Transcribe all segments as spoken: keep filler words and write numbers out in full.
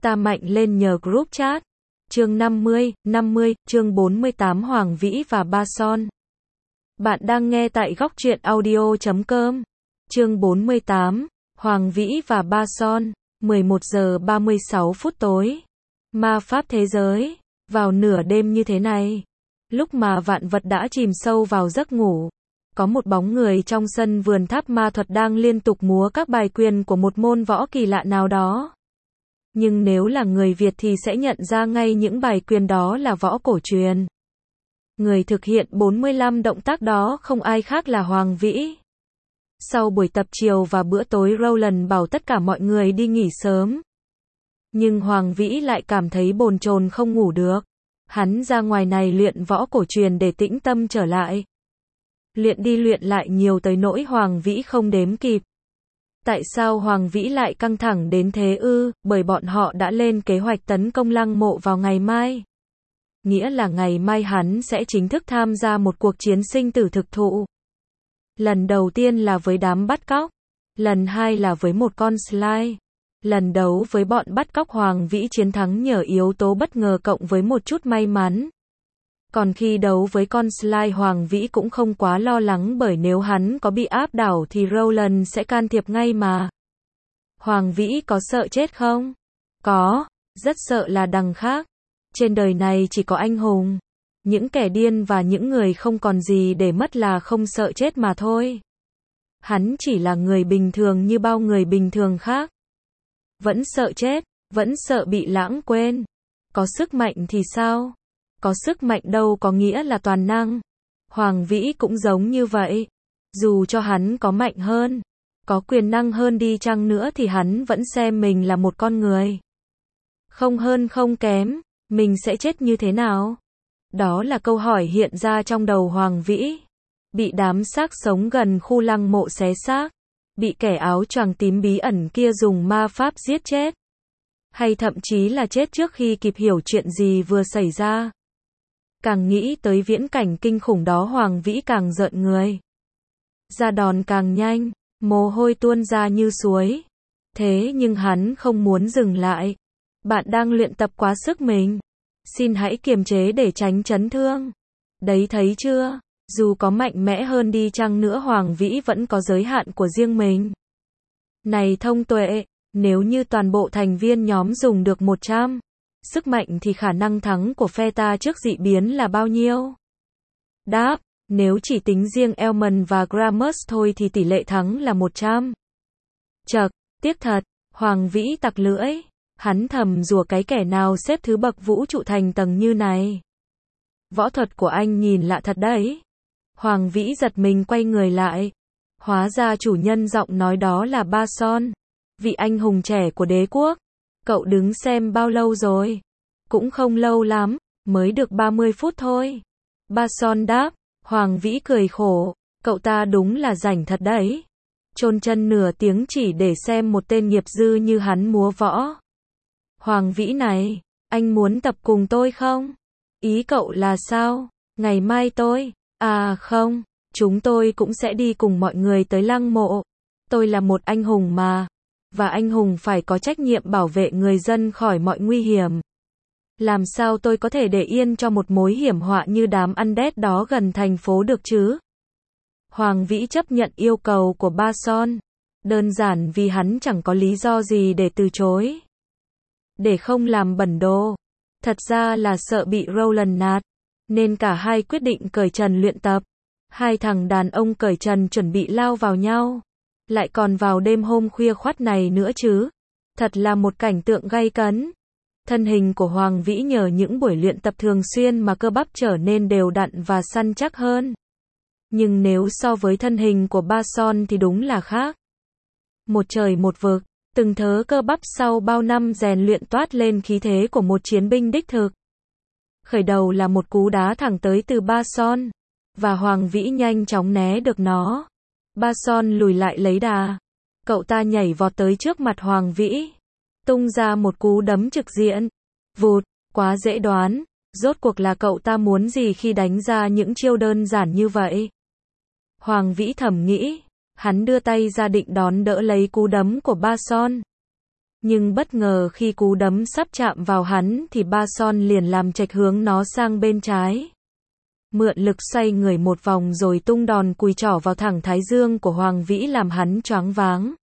Ta mạnh lên nhờ group chat. Chương năm mươi, năm mươi, chương bốn mươi tám Hoàng Vĩ và Ba Son. Bạn đang nghe tại góc truyện audio chấm com. Chương bốn mươi tám, Hoàng Vĩ và Ba Son. mười một giờ ba mươi sáu phút tối. Ma pháp thế giới. Vào nửa đêm như thế này, lúc mà vạn vật đã chìm sâu vào giấc ngủ, có một bóng người trong sân vườn tháp ma thuật đang liên tục múa các bài quyền của một môn võ kỳ lạ nào đó. Nhưng nếu là người Việt thì sẽ nhận ra ngay những bài quyền đó là võ cổ truyền. Người thực hiện bốn mươi lăm động tác đó không ai khác là Hoàng Vĩ. Sau buổi tập chiều và bữa tối, Roland bảo tất cả mọi người đi nghỉ sớm. Nhưng Hoàng Vĩ lại cảm thấy bồn chồn không ngủ được. Hắn ra ngoài này luyện võ cổ truyền để tĩnh tâm trở lại. Luyện đi luyện lại nhiều tới nỗi Hoàng Vĩ không đếm kịp. Tại sao Hoàng Vĩ lại căng thẳng đến thế ư? Bởi bọn họ đã lên kế hoạch tấn công lăng mộ vào ngày mai. Nghĩa là ngày mai hắn sẽ chính thức tham gia một cuộc chiến sinh tử thực thụ. Lần đầu tiên là với đám bắt cóc. Lần hai là với một con slime. Lần đấu với bọn bắt cóc, Hoàng Vĩ chiến thắng nhờ yếu tố bất ngờ cộng với một chút may mắn. Còn khi đấu với con slime, Hoàng Vĩ cũng không quá lo lắng, bởi nếu hắn có bị áp đảo thì Roland sẽ can thiệp ngay mà. Hoàng Vĩ có sợ chết không? Có, rất sợ là đằng khác. Trên đời này chỉ có anh hùng. Những kẻ điên và những người không còn gì để mất là không sợ chết mà thôi. Hắn chỉ là người bình thường như bao người bình thường khác. Vẫn sợ chết, vẫn sợ bị lãng quên. Có sức mạnh thì sao? Có sức mạnh đâu có nghĩa là toàn năng. Hoàng Vĩ cũng giống như vậy. Dù cho hắn có mạnh hơn, có quyền năng hơn đi chăng nữa thì hắn vẫn xem mình là một con người. Không hơn không kém, mình sẽ chết như thế nào? Đó là câu hỏi hiện ra trong đầu Hoàng Vĩ. Bị đám xác sống gần khu lăng mộ xé xác. Bị kẻ áo choàng tím bí ẩn kia dùng ma pháp giết chết. Hay thậm chí là chết trước khi kịp hiểu chuyện gì vừa xảy ra. Càng nghĩ tới viễn cảnh kinh khủng đó, Hoàng Vĩ càng rợn người. Ra đòn càng nhanh, mồ hôi tuôn ra như suối. Thế nhưng hắn không muốn dừng lại. Bạn đang luyện tập quá sức mình. Xin hãy kiềm chế để tránh chấn thương. Đấy, thấy chưa? Dù có mạnh mẽ hơn đi chăng nữa, Hoàng Vĩ vẫn có giới hạn của riêng mình. Này thông tuệ, nếu như toàn bộ thành viên nhóm dùng được một trăm sức mạnh thì khả năng thắng của phe ta trước dị biến là bao nhiêu? Đáp, nếu chỉ tính riêng Elman và Gramus thôi thì tỷ lệ thắng là một trăm. Chậc, tiếc thật, Hoàng Vĩ tặc lưỡi. Hắn thầm rủa cái kẻ nào xếp thứ bậc vũ trụ thành tầng như này. Võ thuật của anh nhìn lạ thật đấy. Hoàng Vĩ giật mình quay người lại. Hóa ra chủ nhân giọng nói đó là Ba Son, vị anh hùng trẻ của đế quốc. Cậu đứng xem bao lâu rồi? Cũng không lâu lắm, mới được ba mươi phút thôi. Ba Son đáp. Hoàng Vĩ cười khổ. Cậu ta đúng là rảnh thật đấy. Chôn chân nửa tiếng chỉ để xem một tên nghiệp dư như hắn múa võ. Hoàng Vĩ này, anh muốn tập cùng tôi không? Ý cậu là sao? Ngày mai tôi... À không, chúng tôi cũng sẽ đi cùng mọi người tới lăng mộ. Tôi là một anh hùng mà. Và anh hùng phải có trách nhiệm bảo vệ người dân khỏi mọi nguy hiểm. Làm sao tôi có thể để yên cho một mối hiểm họa như đám undead đó gần thành phố được chứ? Hoàng Vĩ chấp nhận yêu cầu của Ba Son. Đơn giản vì hắn chẳng có lý do gì để từ chối. Để không làm bẩn đồ. Thật ra là sợ bị Roland nạt. Nên cả hai quyết định cởi trần luyện tập. Hai thằng đàn ông cởi trần chuẩn bị lao vào nhau. Lại còn vào đêm hôm khuya khoắt này nữa chứ. Thật là một cảnh tượng gay cấn. Thân hình của Hoàng Vĩ nhờ những buổi luyện tập thường xuyên mà cơ bắp trở nên đều đặn và săn chắc hơn. Nhưng nếu so với thân hình của Ba Son thì đúng là khác. Một trời một vực. Từng thớ cơ bắp sau bao năm rèn luyện toát lên khí thế của một chiến binh đích thực. Khởi đầu là một cú đá thẳng tới từ Ba Son. Và Hoàng Vĩ nhanh chóng né được nó. Ba Son lùi lại lấy đà. Cậu ta nhảy vọt tới trước mặt Hoàng Vĩ. Tung ra một cú đấm trực diện. Vụt, quá dễ đoán. Rốt cuộc là cậu ta muốn gì khi đánh ra những chiêu đơn giản như vậy? Hoàng Vĩ thầm nghĩ. Hắn đưa tay ra định đón đỡ lấy cú đấm của Ba Son. Nhưng bất ngờ khi cú đấm sắp chạm vào hắn thì Ba Son liền làm chệch hướng nó sang bên trái. Mượn lực xoay người một vòng rồi tung đòn cùi trỏ vào thẳng thái dương của Hoàng Vĩ làm hắn choáng váng.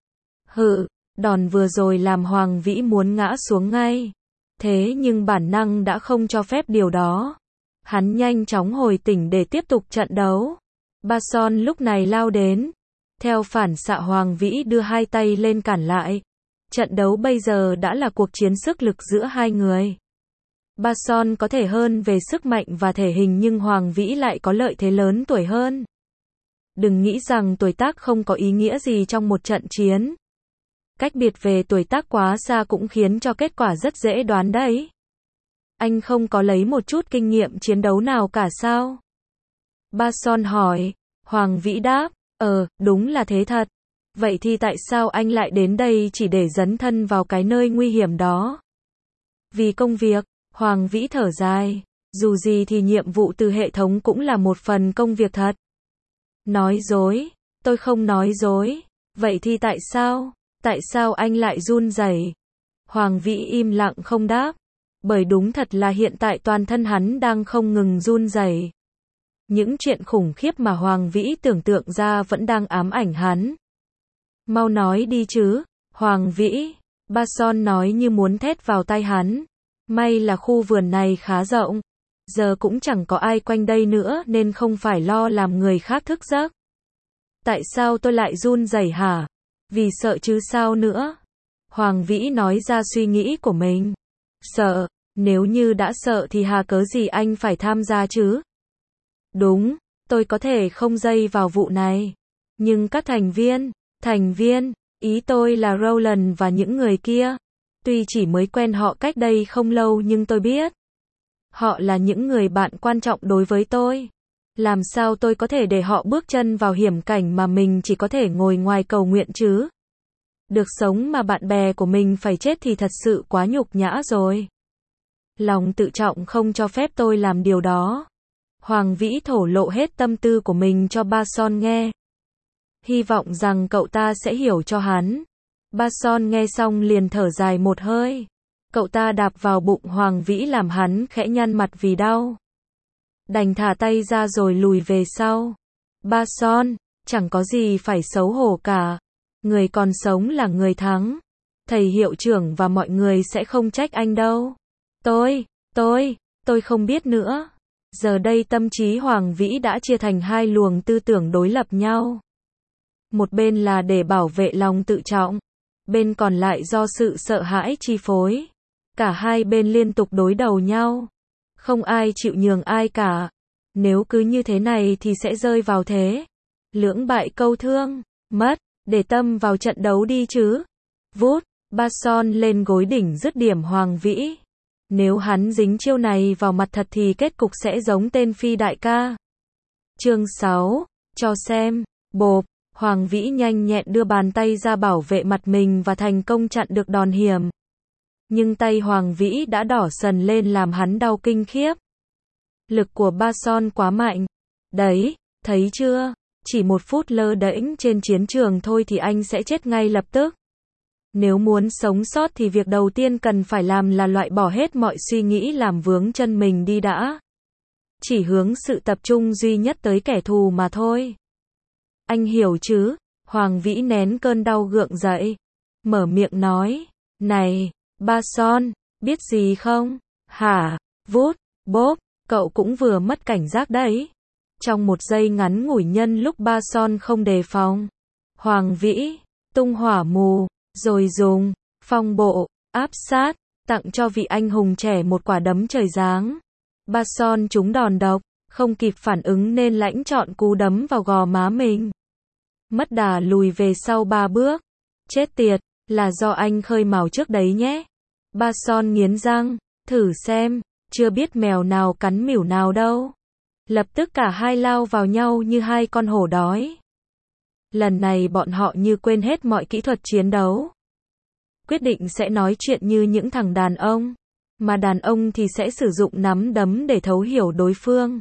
Hự, đòn vừa rồi làm Hoàng Vĩ muốn ngã xuống ngay. Thế nhưng bản năng đã không cho phép điều đó. Hắn nhanh chóng hồi tỉnh để tiếp tục trận đấu. Ba Son lúc này lao đến. Theo phản xạ Hoàng Vĩ đưa hai tay lên cản lại. Trận đấu bây giờ đã là cuộc chiến sức lực giữa hai người. Ba Son có thể hơn về sức mạnh và thể hình nhưng Hoàng Vĩ lại có lợi thế lớn tuổi hơn. Đừng nghĩ rằng tuổi tác không có ý nghĩa gì trong một trận chiến. Cách biệt về tuổi tác quá xa cũng khiến cho kết quả rất dễ đoán đấy. Anh không có lấy một chút kinh nghiệm chiến đấu nào cả sao? Ba Son hỏi. Hoàng Vĩ đáp, ờ, đúng là thế thật. Vậy thì tại sao anh lại đến đây chỉ để dấn thân vào cái nơi nguy hiểm đó? Vì công việc, Hoàng Vĩ thở dài. Dù gì thì nhiệm vụ từ hệ thống cũng là một phần công việc thật. Nói dối, tôi không nói dối. Vậy thì tại sao? Tại sao anh lại run rẩy? Hoàng Vĩ im lặng không đáp. Bởi đúng thật là hiện tại toàn thân hắn đang không ngừng run rẩy. Những chuyện khủng khiếp mà Hoàng Vĩ tưởng tượng ra vẫn đang ám ảnh hắn. Mau nói đi chứ, Hoàng Vĩ. Ba Son nói như muốn thét vào tai hắn. May là khu vườn này khá rộng. Giờ cũng chẳng có ai quanh đây nữa nên không phải lo làm người khác thức giấc. Tại sao tôi lại run rẩy hả? Vì sợ chứ sao nữa? Hoàng Vĩ nói ra suy nghĩ của mình. Sợ, nếu như đã sợ thì hà cớ gì anh phải tham gia chứ? Đúng, tôi có thể không dây vào vụ này. Nhưng các thành viên, thành viên, ý tôi là Roland và những người kia. Tuy chỉ mới quen họ cách đây không lâu nhưng tôi biết. Họ là những người bạn quan trọng đối với tôi. Làm sao tôi có thể để họ bước chân vào hiểm cảnh mà mình chỉ có thể ngồi ngoài cầu nguyện chứ? Được sống mà bạn bè của mình phải chết thì thật sự quá nhục nhã rồi. Lòng tự trọng không cho phép tôi làm điều đó. Hoàng Vĩ thổ lộ hết tâm tư của mình cho Ba Son nghe. Hy vọng rằng cậu ta sẽ hiểu cho hắn. Ba Son nghe xong liền thở dài một hơi. Cậu ta đạp vào bụng Hoàng Vĩ làm hắn khẽ nhăn mặt vì đau. Đành thả tay ra rồi lùi về sau. Ba Son, chẳng có gì phải xấu hổ cả. Người còn sống là người thắng. Thầy hiệu trưởng và mọi người sẽ không trách anh đâu. Tôi, tôi, tôi không biết nữa. Giờ đây tâm trí Hoàng Vĩ đã chia thành hai luồng tư tưởng đối lập nhau. Một bên là để bảo vệ lòng tự trọng. Bên còn lại do sự sợ hãi chi phối. Cả hai bên liên tục đối đầu nhau. Không ai chịu nhường ai cả. Nếu cứ như thế này thì sẽ rơi vào thế. Lưỡng bại câu thương, mất, để tâm vào trận đấu đi chứ. Vút, Ba Son lên gối đỉnh dứt điểm Hoàng Vĩ. Nếu hắn dính chiêu này vào mặt thật thì kết cục sẽ giống tên Phi đại ca. Chương sáu, cho xem, bộp, Hoàng Vĩ nhanh nhẹn đưa bàn tay ra bảo vệ mặt mình và thành công chặn được đòn hiểm. Nhưng tay Hoàng Vĩ đã đỏ sần lên làm hắn đau kinh khiếp. Lực của Ba Son quá mạnh. Đấy, thấy chưa? Chỉ một phút lơ đễnh trên chiến trường thôi thì anh sẽ chết ngay lập tức. Nếu muốn sống sót thì việc đầu tiên cần phải làm là loại bỏ hết mọi suy nghĩ làm vướng chân mình đi đã. Chỉ hướng sự tập trung duy nhất tới kẻ thù mà thôi. Anh hiểu chứ? Hoàng Vĩ nén cơn đau gượng dậy. Mở miệng nói. Này, Ba Son, biết gì không? Hả? Vút, bốp, cậu cũng vừa mất cảnh giác đấy. Trong một giây ngắn ngủi nhân lúc Ba Son không đề phòng. Hoàng Vĩ, tung hỏa mù, rồi dùng, phong bộ, áp sát, tặng cho vị anh hùng trẻ một quả đấm trời giáng. Ba Son trúng đòn độc, không kịp phản ứng nên lãnh trọn cú đấm vào gò má mình. Mất đà lùi về sau ba bước. Chết tiệt, là do anh khơi mào trước đấy nhé. Ba Son nghiến răng, thử xem, chưa biết mèo nào cắn mỉu nào đâu. Lập tức cả hai lao vào nhau như hai con hổ đói. Lần này bọn họ như quên hết mọi kỹ thuật chiến đấu. Quyết định sẽ nói chuyện như những thằng đàn ông. Mà đàn ông thì sẽ sử dụng nắm đấm để thấu hiểu đối phương.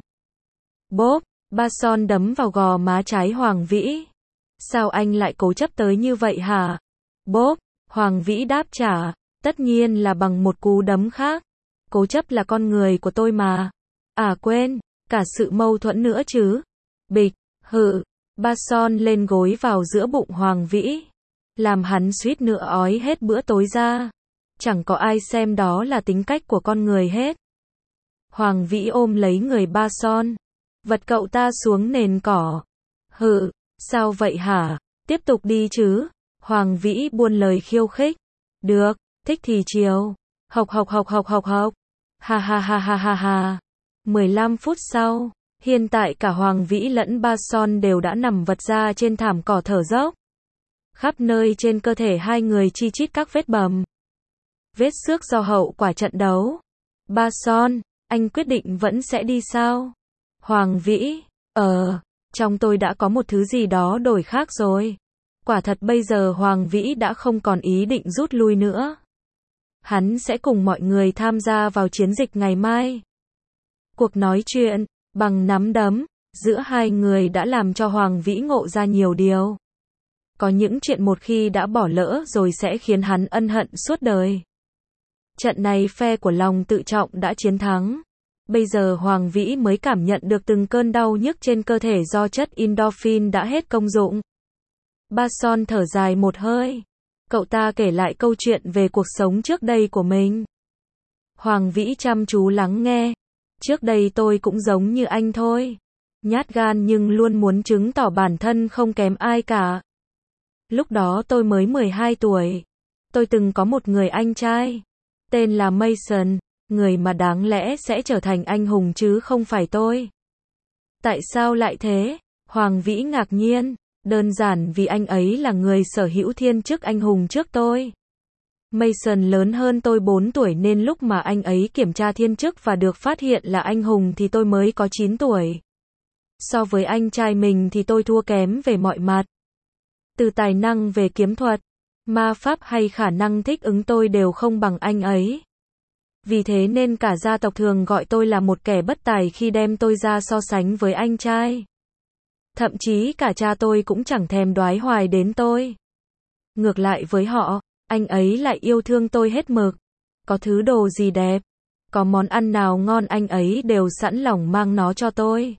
Bốp, Ba Son đấm vào gò má trái Hoàng Vĩ. Sao anh lại cố chấp tới như vậy hả? Bốp, Hoàng Vĩ đáp trả, tất nhiên là bằng một cú đấm khác. Cố chấp là con người của tôi mà. À quên, cả sự mâu thuẫn nữa chứ. Bịch, hự, ba son lên gối vào giữa bụng Hoàng Vĩ. Làm hắn suýt nữa ói hết bữa tối ra. Chẳng có ai xem đó là tính cách của con người hết. Hoàng Vĩ ôm lấy người ba son. Vật cậu ta xuống nền cỏ. Hự, sao vậy hả? Tiếp tục đi chứ. Hoàng Vĩ buôn lời khiêu khích. Được, thích thì chiều. Hộc hộc hộc hộc hộc hộc. Ha ha ha ha ha ha. mười lăm phút sau, hiện tại cả Hoàng Vĩ lẫn ba son đều đã nằm vật ra trên thảm cỏ thở dốc. Khắp nơi trên cơ thể hai người chi chít các vết bầm. Vết xước do hậu quả trận đấu. Ba son, anh quyết định vẫn sẽ đi sao? Hoàng Vĩ, ờ, trong tôi đã có một thứ gì đó đổi khác rồi. Quả thật bây giờ Hoàng Vĩ đã không còn ý định rút lui nữa. Hắn sẽ cùng mọi người tham gia vào chiến dịch ngày mai. Cuộc nói chuyện, bằng nắm đấm, giữa hai người đã làm cho Hoàng Vĩ ngộ ra nhiều điều. Có những chuyện một khi đã bỏ lỡ rồi sẽ khiến hắn ân hận suốt đời. Trận này phe của lòng tự trọng đã chiến thắng. Bây giờ Hoàng Vĩ mới cảm nhận được từng cơn đau nhức trên cơ thể do chất endorphin đã hết công dụng. Ba son thở dài một hơi. Cậu ta kể lại câu chuyện về cuộc sống trước đây của mình. Hoàng Vĩ chăm chú lắng nghe. Trước đây tôi cũng giống như anh thôi. Nhát gan nhưng luôn muốn chứng tỏ bản thân không kém ai cả. Lúc đó tôi mới mười hai tuổi. Tôi từng có một người anh trai. Tên là Mason, người mà đáng lẽ sẽ trở thành anh hùng chứ không phải tôi. Tại sao lại thế? Hoàng Vĩ ngạc nhiên. Đơn giản vì anh ấy là người sở hữu thiên chức anh hùng trước tôi. Mason lớn hơn tôi bốn tuổi nên lúc mà anh ấy kiểm tra thiên chức và được phát hiện là anh hùng thì tôi mới có chín tuổi. So với anh trai mình thì tôi thua kém về mọi mặt. Từ tài năng về kiếm thuật, ma pháp hay khả năng thích ứng tôi đều không bằng anh ấy. Vì thế nên cả gia tộc thường gọi tôi là một kẻ bất tài khi đem tôi ra so sánh với anh trai. Thậm chí cả cha tôi cũng chẳng thèm đoái hoài đến tôi. Ngược lại với họ, anh ấy lại yêu thương tôi hết mực. Có thứ đồ gì đẹp, có món ăn nào ngon anh ấy đều sẵn lòng mang nó cho tôi.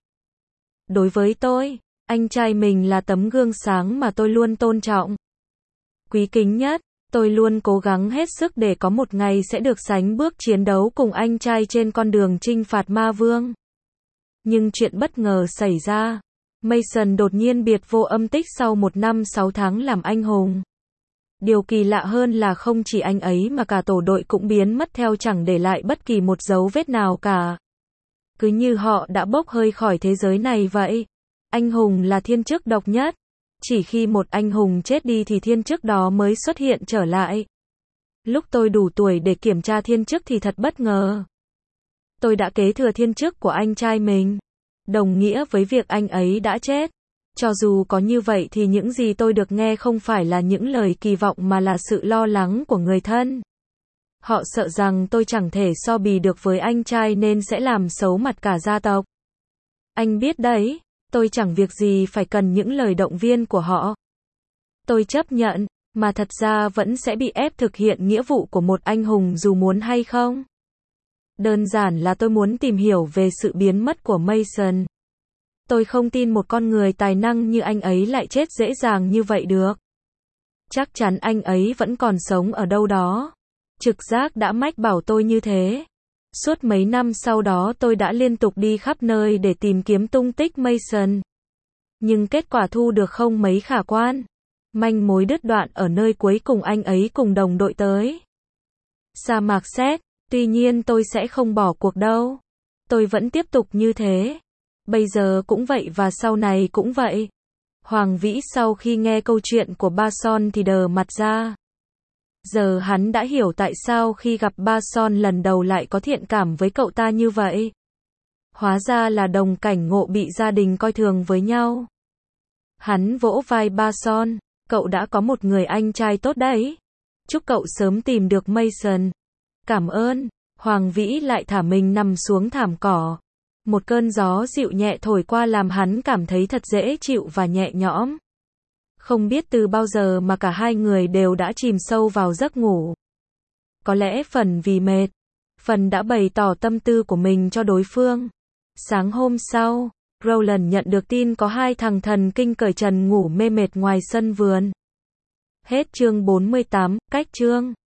Đối với tôi, anh trai mình là tấm gương sáng mà tôi luôn tôn trọng. Quý kính nhất, tôi luôn cố gắng hết sức để có một ngày sẽ được sánh bước chiến đấu cùng anh trai trên con đường chinh phạt ma vương. Nhưng chuyện bất ngờ xảy ra. Mason đột nhiên biệt vô âm tích sau một năm sáu tháng làm anh hùng. Điều kỳ lạ hơn là không chỉ anh ấy mà cả tổ đội cũng biến mất theo chẳng để lại bất kỳ một dấu vết nào cả. Cứ như họ đã bốc hơi khỏi thế giới này vậy. Anh hùng là thiên chức độc nhất. Chỉ khi một anh hùng chết đi thì thiên chức đó mới xuất hiện trở lại. Lúc tôi đủ tuổi để kiểm tra thiên chức thì thật bất ngờ. Tôi đã kế thừa thiên chức của anh trai mình. Đồng nghĩa với việc anh ấy đã chết. Cho dù có như vậy thì những gì tôi được nghe không phải là những lời kỳ vọng mà là sự lo lắng của người thân. Họ sợ rằng tôi chẳng thể so bì được với anh trai nên sẽ làm xấu mặt cả gia tộc. Anh biết đấy, tôi chẳng việc gì phải cần những lời động viên của họ. Tôi chấp nhận, mà thật ra vẫn sẽ bị ép thực hiện nghĩa vụ của một anh hùng dù muốn hay không. Đơn giản là tôi muốn tìm hiểu về sự biến mất của Mason. Tôi không tin một con người tài năng như anh ấy lại chết dễ dàng như vậy được. Chắc chắn anh ấy vẫn còn sống ở đâu đó. Trực giác đã mách bảo tôi như thế. Suốt mấy năm sau đó tôi đã liên tục đi khắp nơi để tìm kiếm tung tích Mason. Nhưng kết quả thu được không mấy khả quan. Manh mối đứt đoạn ở nơi cuối cùng anh ấy cùng đồng đội tới sa mạc Sét. Tuy nhiên tôi sẽ không bỏ cuộc đâu. Tôi vẫn tiếp tục như thế. Bây giờ cũng vậy và sau này cũng vậy. Hoàng Vĩ sau khi nghe câu chuyện của Ba Son thì đờ mặt ra. Giờ hắn đã hiểu tại sao khi gặp Ba Son lần đầu lại có thiện cảm với cậu ta như vậy. Hóa ra là đồng cảnh ngộ bị gia đình coi thường với nhau. Hắn vỗ vai Ba Son. Cậu đã có một người anh trai tốt đấy. Chúc cậu sớm tìm được Mason. Cảm ơn. Hoàng Vĩ lại thả mình nằm xuống thảm cỏ. Một cơn gió dịu nhẹ thổi qua làm hắn cảm thấy thật dễ chịu và nhẹ nhõm. Không biết từ bao giờ mà cả hai người đều đã chìm sâu vào giấc ngủ. Có lẽ phần vì mệt, phần đã bày tỏ tâm tư của mình cho đối phương. Sáng hôm sau, Roland nhận được tin có hai thằng thần kinh cởi trần ngủ mê mệt ngoài sân vườn. Hết chương bốn mươi tám, cách chương.